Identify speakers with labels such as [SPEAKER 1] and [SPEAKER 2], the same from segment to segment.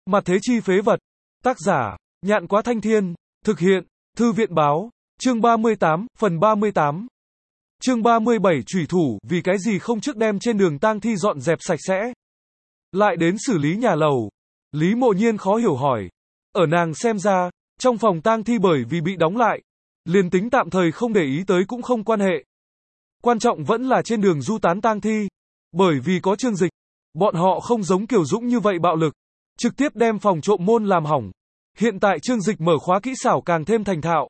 [SPEAKER 1] Mặt thế chi phế vật. Tác giả, Nhạn Quá Thanh Thiên. Thực hiện, Thư viện báo. Chương 38, phần 38. Chương 37 chủy thủ, vì cái gì không trước đem trên đường tang thi dọn dẹp sạch sẽ. Lại đến xử lý nhà lầu. Lý Mộ Nhiên khó hiểu hỏi. Ở nàng xem ra, trong phòng tang thi bởi vì bị đóng lại, liền tính tạm thời không để ý tới cũng không quan hệ. Quan trọng vẫn là trên đường du tán tang thi. Bởi vì có Trương Dịch, bọn họ không giống Kiều Dũng như vậy bạo lực, trực tiếp đem phòng trộm môn làm hỏng. Hiện tại Trương Dịch mở khóa kỹ xảo càng thêm thành thạo.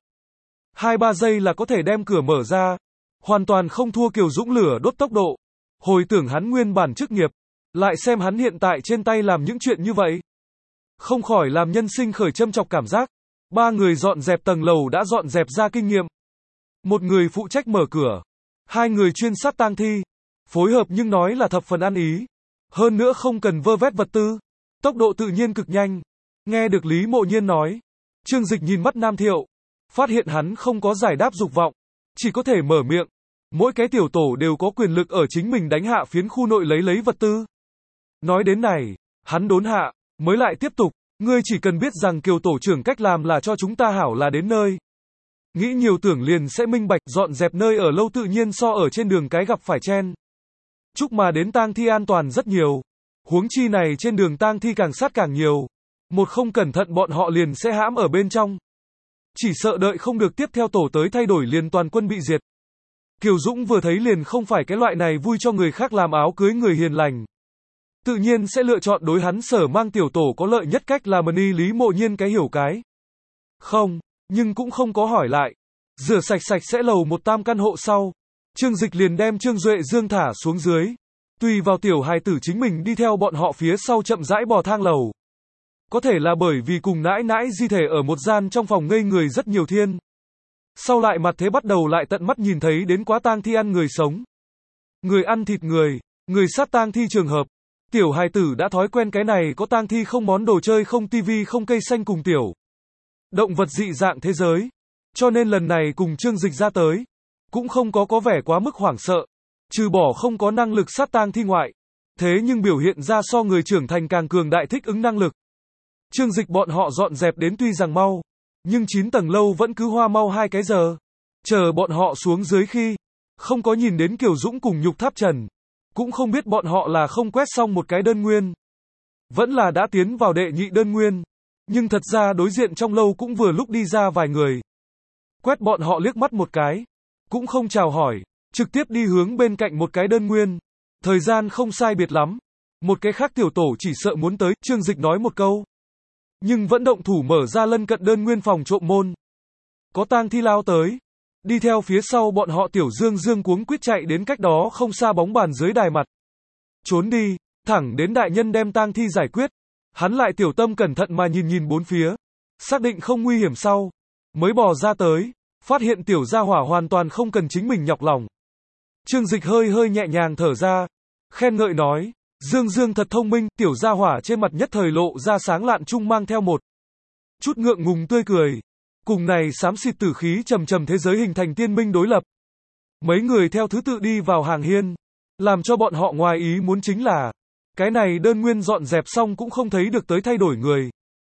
[SPEAKER 1] 2-3 giây là có thể đem cửa mở ra, hoàn toàn không thua Kiều Dũng lửa đốt tốc độ. Hồi tưởng hắn nguyên bản chức nghiệp, lại xem hắn hiện tại trên tay làm những chuyện như vậy, không khỏi làm nhân sinh khởi châm chọc cảm giác. 3 người dọn dẹp tầng lầu đã dọn dẹp ra kinh nghiệm. Một người phụ trách mở cửa, 2 người chuyên sát tang thi, phối hợp nhưng nói là thập phần ăn ý. Hơn nữa không cần vơ vét vật tư, tốc độ tự nhiên cực nhanh. Nghe được Lý Mộ Nhiên nói, Trương Dịch nhìn mắt Nam Thiệu, phát hiện hắn không có giải đáp dục vọng, chỉ có thể mở miệng. Mỗi cái tiểu tổ đều có quyền lực ở chính mình đánh hạ phiến khu nội lấy vật tư. Nói đến này, hắn đốn hạ, mới lại tiếp tục. Ngươi chỉ cần biết rằng Kiều tổ trưởng cách làm là cho chúng ta hảo là đến nơi. Nghĩ nhiều tưởng liền sẽ minh bạch, dọn dẹp nơi ở lâu tự nhiên so ở trên đường cái gặp phải chen chúc mà đến tang thi an toàn rất nhiều. Huống chi này trên đường tang thi càng sát càng nhiều. Một không cẩn thận bọn họ liền sẽ hãm ở bên trong. Chỉ sợ đợi không được tiếp theo tổ tới thay đổi liền toàn quân bị diệt. Kiều Dũng vừa thấy liền không phải cái loại này vui cho người khác làm áo cưới người hiền lành. Tự nhiên sẽ lựa chọn đối hắn sở mang tiểu tổ có lợi nhất cách làm Lý Mộ Nhiên cái hiểu cái. Không, nhưng cũng không có hỏi lại. Rửa sạch sẽ lầu một tam căn hộ sau, Trương Dịch liền đem Trương Duệ Dương thả xuống dưới. Tùy vào tiểu hài tử chính mình đi theo bọn họ phía sau chậm rãi bò thang lầu. Có thể là bởi vì cùng nãi nãi di thể ở một gian trong phòng ngây người rất nhiều thiên. Sau lại mặt thế bắt đầu lại tận mắt nhìn thấy đến quá tang thi ăn người sống. Người ăn thịt người sát tang thi trường hợp. Tiểu hài tử đã thói quen cái này có tang thi không món đồ chơi không tivi không cây xanh cùng tiểu động vật dị dạng thế giới. Cho nên lần này cùng Trương Dịch ra tới, cũng không có vẻ quá mức hoảng sợ. Trừ bỏ không có năng lực sát tang thi ngoại. Thế nhưng biểu hiện ra so người trưởng thành càng cường đại thích ứng năng lực. Trương Dịch bọn họ dọn dẹp đến tuy rằng mau, nhưng 9 tầng lâu vẫn cứ hoa mau 2 cái giờ. Chờ bọn họ xuống dưới khi, không có nhìn đến Kiều Dũng cùng Nhục Tháp Trần. Cũng không biết bọn họ là không quét xong một cái đơn nguyên, vẫn là đã tiến vào đệ nhị đơn nguyên. Nhưng thật ra đối diện trong lâu cũng vừa lúc đi ra vài người. Quét bọn họ liếc mắt một cái, cũng không chào hỏi, trực tiếp đi hướng bên cạnh một cái đơn nguyên. Thời gian không sai biệt lắm, một cái khác tiểu tổ chỉ sợ muốn tới, Trương Dịch nói một câu. Nhưng vẫn động thủ mở ra lân cận đơn nguyên phòng trộm môn. Có tang thi lao tới. Đi theo phía sau bọn họ tiểu Dương cuống quýt chạy đến cách đó không xa bóng bàn dưới đài mặt. Trốn đi, thẳng đến đại nhân đem tang thi giải quyết. Hắn lại tiểu tâm cẩn thận mà nhìn bốn phía. Xác định không nguy hiểm sau. Mới bò ra tới. Phát hiện tiểu gia hỏa hoàn toàn không cần chính mình nhọc lòng. Trương Dịch hơi nhẹ nhàng thở ra. Khen ngợi nói. Dương thật thông minh, tiểu gia hỏa trên mặt nhất thời lộ ra sáng lạn trung mang theo một chút ngượng ngùng tươi cười. Cùng này xám xịt tử khí trầm thế giới hình thành tiên minh đối lập. Mấy người theo thứ tự đi vào hàng hiên. Làm cho bọn họ ngoài ý muốn chính là, cái này đơn nguyên dọn dẹp xong cũng không thấy được tới thay đổi người.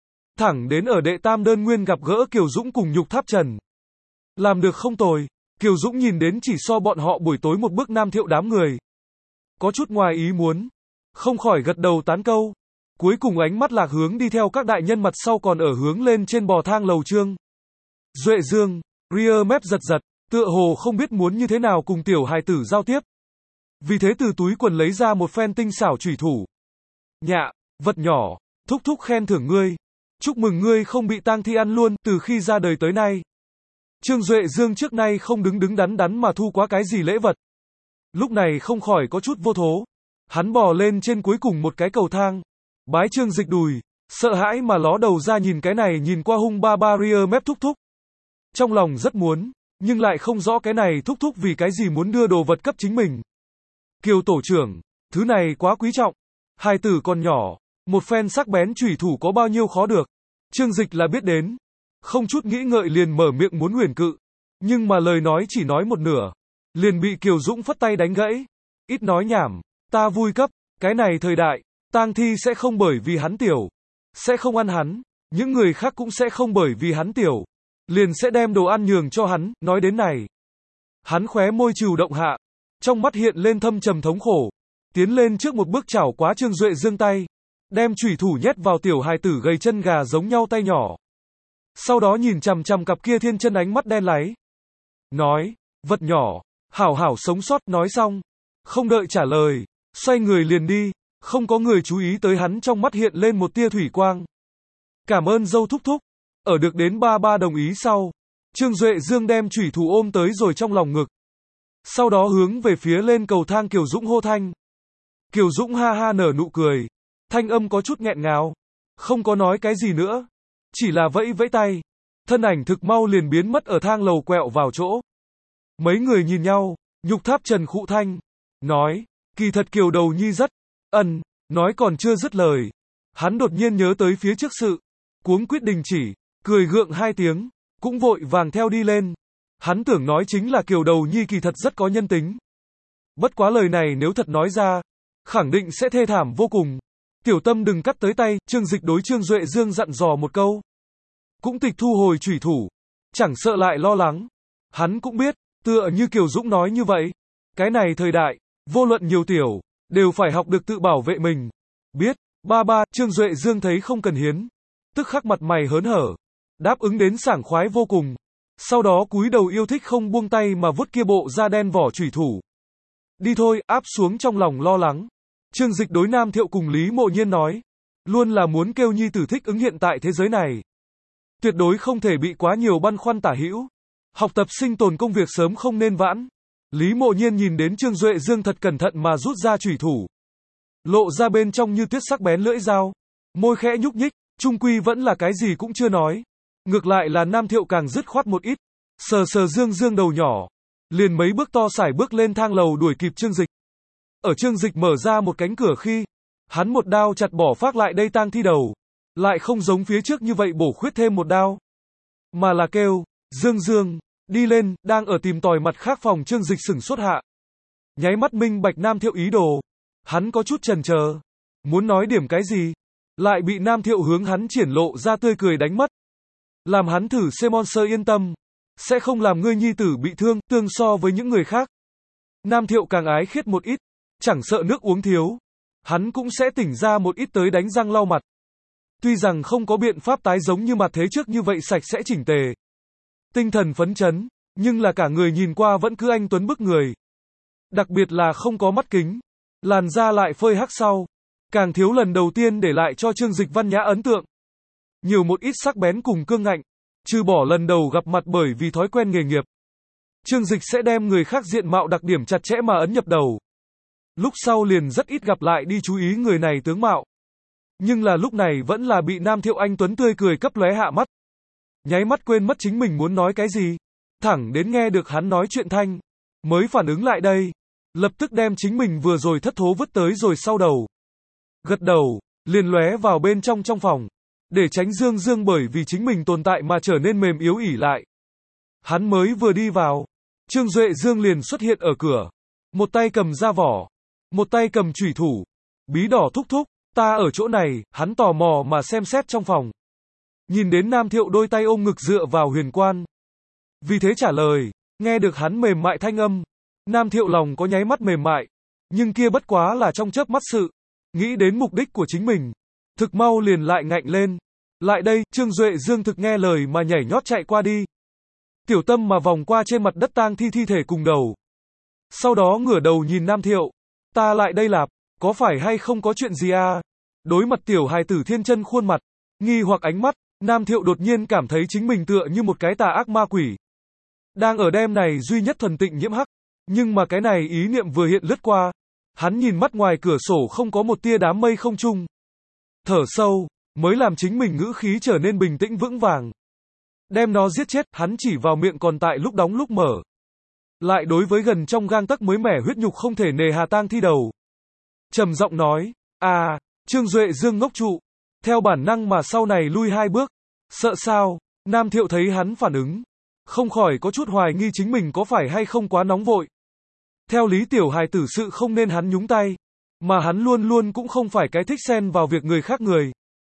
[SPEAKER 1] Thẳng đến ở đệ tam đơn nguyên gặp gỡ Kiều Dũng cùng Nhục Tháp Trần. Làm được không tồi, Kiều Dũng nhìn đến chỉ so bọn họ buổi tối một bước Nam Thiệu đám người. Có chút ngoài ý muốn. Không khỏi gật đầu tán câu. Cuối cùng ánh mắt lạc hướng đi theo các đại nhân mặt sau còn ở hướng lên trên bò thang lầu Trương Duệ Dương, ria mép giật, tựa hồ không biết muốn như thế nào cùng tiểu hài tử giao tiếp. Vì thế từ túi quần lấy ra một phen tinh xảo chủy thủ. Nhạ, vật nhỏ, thúc khen thưởng ngươi. Chúc mừng ngươi không bị tang thi ăn luôn từ khi ra đời tới nay. Trương Duệ Dương trước nay không đứng đắn mà thu quá cái gì lễ vật. Lúc này không khỏi có chút vô thố. Hắn bò lên trên cuối cùng một cái cầu thang. Bái Trương Dịch đùi, sợ hãi mà ló đầu ra nhìn cái này nhìn qua hung ba ria mép thúc. Trong lòng rất muốn, nhưng lại không rõ cái này thúc vì cái gì muốn đưa đồ vật cấp chính mình. Kiều tổ trưởng, thứ này quá quý trọng. Hài tử còn nhỏ, một phen sắc bén chủy thủ có bao nhiêu khó được. Trương Dịch là biết đến. Không chút nghĩ ngợi liền mở miệng muốn huyền cự. Nhưng mà lời nói chỉ nói một nửa. Liền bị Kiều Dũng phất tay đánh gãy. Ít nói nhảm, ta vui cấp, cái này thời đại, tang thi sẽ không bởi vì hắn tiểu. sẽ không ăn hắn, những người khác cũng sẽ không bởi vì hắn tiểu, liền sẽ đem đồ ăn nhường cho hắn, nói đến này. Hắn khóe môi trừu động hạ, trong mắt hiện lên thâm trầm thống khổ, tiến lên trước một bước chảo quá Trương Duệ Dương tay, đem chủy thủ nhét vào tiểu hài tử gầy chân gà giống nhau tay nhỏ. Sau đó nhìn chằm chằm cặp kia thiên chân ánh mắt đen láy. Nói, vật nhỏ, hảo hảo sống sót, nói xong. Không đợi trả lời, xoay người liền đi, không có người chú ý tới hắn trong mắt hiện lên một tia thủy quang. Cảm ơn dâu thúc thúc. Ở được đến ba ba đồng ý sau, Trương Duệ Dương đem chủy thủ ôm tới rồi trong lòng ngực. Sau đó hướng về phía lên cầu thang Kiều Dũng hô thanh. Kiều Dũng ha ha nở nụ cười, thanh âm có chút nghẹn ngào, không có nói cái gì nữa, chỉ là vẫy vẫy tay, thân ảnh thực mau liền biến mất ở thang lầu quẹo vào chỗ. Mấy người nhìn nhau, Nhục Tháp Trần khụ thanh, nói, kỳ thật Kiều đầu nhi rất, nói còn chưa dứt lời. Hắn đột nhiên nhớ tới phía trước sự, cuống quýt đình chỉ, cười gượng hai tiếng, cũng vội vàng theo đi lên. Hắn tưởng nói chính là Kiều đầu nhi kỳ thật rất có nhân tính. Bất quá lời này nếu thật nói ra, khẳng định sẽ thê thảm vô cùng. Tiểu Tâm đừng cắt tới tay, Trương Dịch đối Trương Duệ Dương dặn dò một câu. Cũng tịch thu hồi chủy thủ, chẳng sợ lại lo lắng. Hắn cũng biết, tựa như Kiều Dũng nói như vậy, cái này thời đại, vô luận nhiều tiểu, đều phải học được tự bảo vệ mình. Biết, ba ba, Trương Duệ Dương thấy không cần hiến, tức khắc mặt mày hớn hở, đáp ứng đến sảng khoái vô cùng. Sau đó cúi đầu yêu thích không buông tay mà vuốt kia bộ da đen vỏ chủy thủ. Đi thôi, áp xuống trong lòng lo lắng. Trương Dịch đối Nam Thiệu cùng Lý Mộ Nhiên nói, luôn là muốn kêu nhi tử thích ứng hiện tại thế giới này. Tuyệt đối không thể bị quá nhiều băn khoăn tả hữu. Học tập sinh tồn công việc sớm không nên vãn. Lý Mộ Nhiên nhìn đến Trương Duệ Dương thật cẩn thận mà rút ra chủy thủ. Lộ ra bên trong như tuyết sắc bén lưỡi dao. Môi khẽ nhúc nhích, chung quy vẫn là cái gì cũng chưa nói. Ngược lại là Nam Thiệu càng dứt khoát một ít. Sờ sờ Dương Dương đầu nhỏ. Liền mấy bước to sải bước lên thang lầu đuổi kịp Trương Dịch. Ở Trương Dịch mở ra một cánh cửa khi, hắn một đao chặt bỏ Phác lại đây tang thi đầu. Lại không giống phía trước như vậy bổ khuyết thêm một đao. Mà là kêu, Dương Dương, đi lên, đang ở tìm tòi mặt khác phòng Trương Dịch sửng sốt hạ. Nháy mắt minh bạch Nam Thiệu ý đồ. Hắn có chút chần chờ. Muốn nói điểm cái gì? Lại bị Nam Thiệu hướng hắn triển lộ ra tươi cười đánh mất. Làm hắn thử xem sơ yên tâm. Sẽ không làm ngươi nhi tử bị thương, tương so với những người khác. Nam Thiệu càng ái khiết một ít. Chẳng sợ nước uống thiếu. Hắn cũng sẽ tỉnh ra một ít tới đánh răng lau mặt. Tuy rằng không có biện pháp tái giống như mặt thế trước như vậy sạch sẽ chỉnh tề. Tinh thần phấn chấn, nhưng là cả người nhìn qua vẫn cứ anh tuấn bức người. Đặc biệt là không có mắt kính. Làn da lại phơi hắc sau. Càng thiếu lần đầu tiên để lại cho Trương Dịch văn nhã ấn tượng. Nhiều một ít sắc bén cùng cương ngạnh. Trừ bỏ lần đầu gặp mặt bởi vì thói quen nghề nghiệp. Trương Dịch sẽ đem người khác diện mạo đặc điểm chặt chẽ mà ấn nhập đầu. Lúc sau liền rất ít gặp lại đi chú ý người này tướng mạo. Nhưng là lúc này vẫn là bị Nam Thiệu anh tuấn tươi cười cấp lóe hạ mắt. Nháy mắt quên mất chính mình muốn nói cái gì. Thẳng đến nghe được hắn nói chuyện thanh. Mới phản ứng lại đây. Lập tức đem chính mình vừa rồi thất thố vứt tới rồi sau đầu. Gật đầu, liền lóe vào bên trong phòng. Để tránh Dương Dương bởi vì chính mình tồn tại mà trở nên mềm yếu ỉ lại. Hắn mới vừa đi vào. Trương Duệ Dương liền xuất hiện ở cửa. Một tay cầm da vỏ. Một tay cầm chủy thủ. Bí đỏ thúc thúc, ta ở chỗ này, hắn tò mò mà xem xét trong phòng. Nhìn đến Nam Thiệu đôi tay ôm ngực dựa vào huyền quan. Vì thế trả lời, nghe được hắn mềm mại thanh âm. Nam Thiệu lòng có nháy mắt mềm mại. Nhưng kia bất quá là trong chớp mắt sự. Nghĩ đến mục đích của chính mình. Thực mau liền lại ngạnh lên. Lại đây, Trương Duệ Dương thực nghe lời mà nhảy nhót chạy qua đi. Tiểu Tâm mà vòng qua trên mặt đất tang thi thể cùng đầu. Sau đó ngửa đầu nhìn Nam Thiệu. Ta lại đây lạp, có phải hay không có chuyện gì à? Đối mặt tiểu hài tử thiên chân khuôn mặt, nghi hoặc ánh mắt, Nam Thiệu đột nhiên cảm thấy chính mình tựa như một cái tà ác ma quỷ. Đang ở đêm này duy nhất thuần tịnh nhiễm hắc, nhưng mà cái này ý niệm vừa hiện lướt qua. Hắn nhìn mắt ngoài cửa sổ không có một tia đám mây không trung. Thở sâu, mới làm chính mình ngữ khí trở nên bình tĩnh vững vàng. Đem nó giết chết, hắn chỉ vào miệng còn tại lúc đóng lúc mở. Lại đối với gần trong gang tấc mới mẻ huyết nhục không thể nề hà tang thi đầu. Trầm giọng nói, Trương Duệ Dương ngốc trụ. Theo bản năng mà sau này lui hai bước. Sợ sao? Nam Thiệu thấy hắn phản ứng. Không khỏi có chút hoài nghi chính mình có phải hay không quá nóng vội. Theo lý tiểu hài tử sự không nên hắn nhúng tay. Mà hắn luôn luôn cũng không phải cái thích xen vào việc người khác người.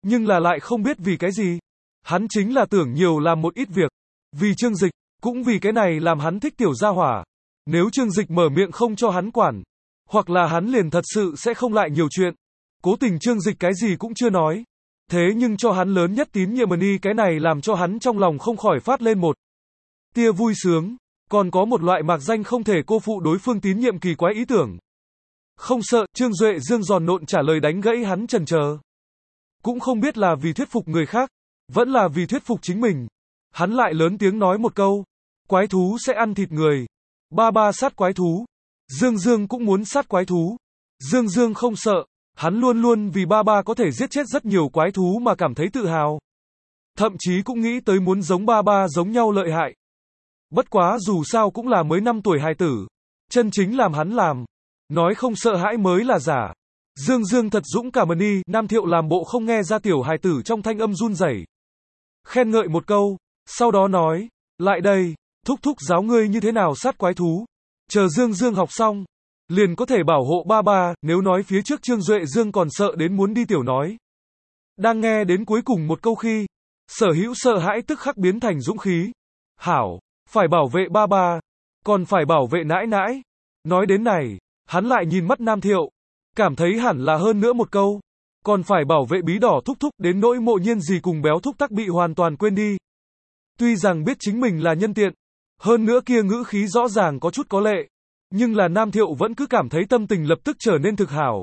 [SPEAKER 1] nhưng là lại không biết vì cái gì. Hắn chính là tưởng nhiều làm một ít việc. Vì Trương Dịch, cũng vì cái này làm hắn thích tiểu gia hỏa. Nếu Trương Dịch mở miệng không cho hắn quản, hoặc là hắn liền thật sự sẽ không lại nhiều chuyện. Cố tình Trương Dịch cái gì cũng chưa nói. Thế nhưng cho hắn lớn nhất tín nhiệm đi, cái này làm cho hắn trong lòng không khỏi phát lên một tia vui sướng, còn có một loại mạc danh không thể cô phụ đối phương tín nhiệm kỳ quái ý tưởng. Không sợ, Trương Duệ Dương giòn nộn trả lời đánh gãy hắn chần chờ. Cũng không biết là vì thuyết phục người khác, vẫn là vì thuyết phục chính mình. Hắn lại lớn tiếng nói một câu, quái thú sẽ ăn thịt người. Ba ba sát quái thú. Dương Dương cũng muốn sát quái thú. Dương Dương không sợ, hắn luôn luôn vì ba ba có thể giết chết rất nhiều quái thú mà cảm thấy tự hào. Thậm chí cũng nghĩ tới muốn giống ba ba giống nhau lợi hại. Bất quá dù sao cũng là mới 5 tuổi hài tử. Chân chính làm hắn làm. Nói không sợ hãi mới là giả. Dương Dương thật dũng cảm đi, Nam Thiệu làm bộ không nghe ra tiểu hài tử trong thanh âm run rẩy. Khen ngợi một câu, sau đó nói, lại đây, thúc thúc giáo ngươi như thế nào sát quái thú. Chờ Dương Dương học xong, liền có thể bảo hộ ba ba, nếu nói phía trước Trương Duệ Dương còn sợ đến muốn đi tiểu nói. Đang nghe đến cuối cùng một câu khi, sở hữu sợ hãi tức khắc biến thành dũng khí. Hảo, phải bảo vệ ba ba, còn phải bảo vệ nãi nãi. Nói đến này, hắn lại nhìn mắt Nam Thiệu, cảm thấy hẳn là hơn nữa một câu, còn phải bảo vệ bí đỏ thúc thúc, đến nỗi Mộ Nhiên gì cùng béo thúc tắc bị hoàn toàn quên đi. Tuy rằng biết chính mình là nhân tiện, hơn nữa kia ngữ khí rõ ràng có chút có lệ, nhưng là Nam Thiệu vẫn cứ cảm thấy tâm tình lập tức trở nên thực hảo.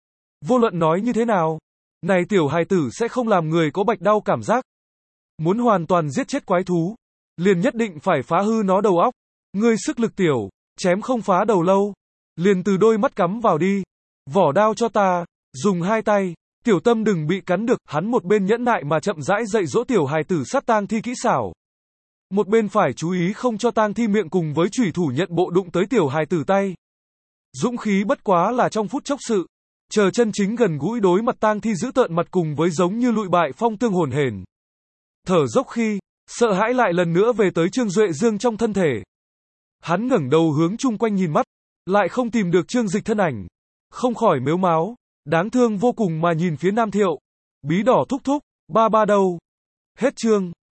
[SPEAKER 1] Vô luận nói như thế nào, này tiểu hài tử sẽ không làm người có bạch đau cảm giác. Muốn hoàn toàn giết chết quái thú, liền nhất định phải phá hư nó đầu óc. Ngươi sức lực tiểu, chém không phá đầu lâu, liền từ đôi mắt cắm vào đi. Vỏ đao cho ta, dùng hai tay, tiểu tâm đừng bị cắn được. Hắn một bên nhẫn nại mà chậm rãi dạy dỗ tiểu hài tử sát tang thi kỹ xảo, một bên phải chú ý không cho tang thi miệng cùng với chủy thủ nhận bộ đụng tới tiểu hài tử tay. Dũng khí bất quá là trong phút chốc sự, chờ chân chính gần gũi đối mặt tang thi giữ tợn mặt cùng với giống như lụi bại phong tương hồn hển, thở dốc khi, sợ hãi lại lần nữa về tới Trương Duệ Dương trong thân thể. Hắn ngẩng đầu hướng chung quanh nhìn mắt, lại không tìm được Trương Dịch thân ảnh, không khỏi mếu máo, đáng thương vô cùng mà nhìn phía Nam Thiệu. Bí đỏ thúc thúc, ba ba đâu? Hết chương.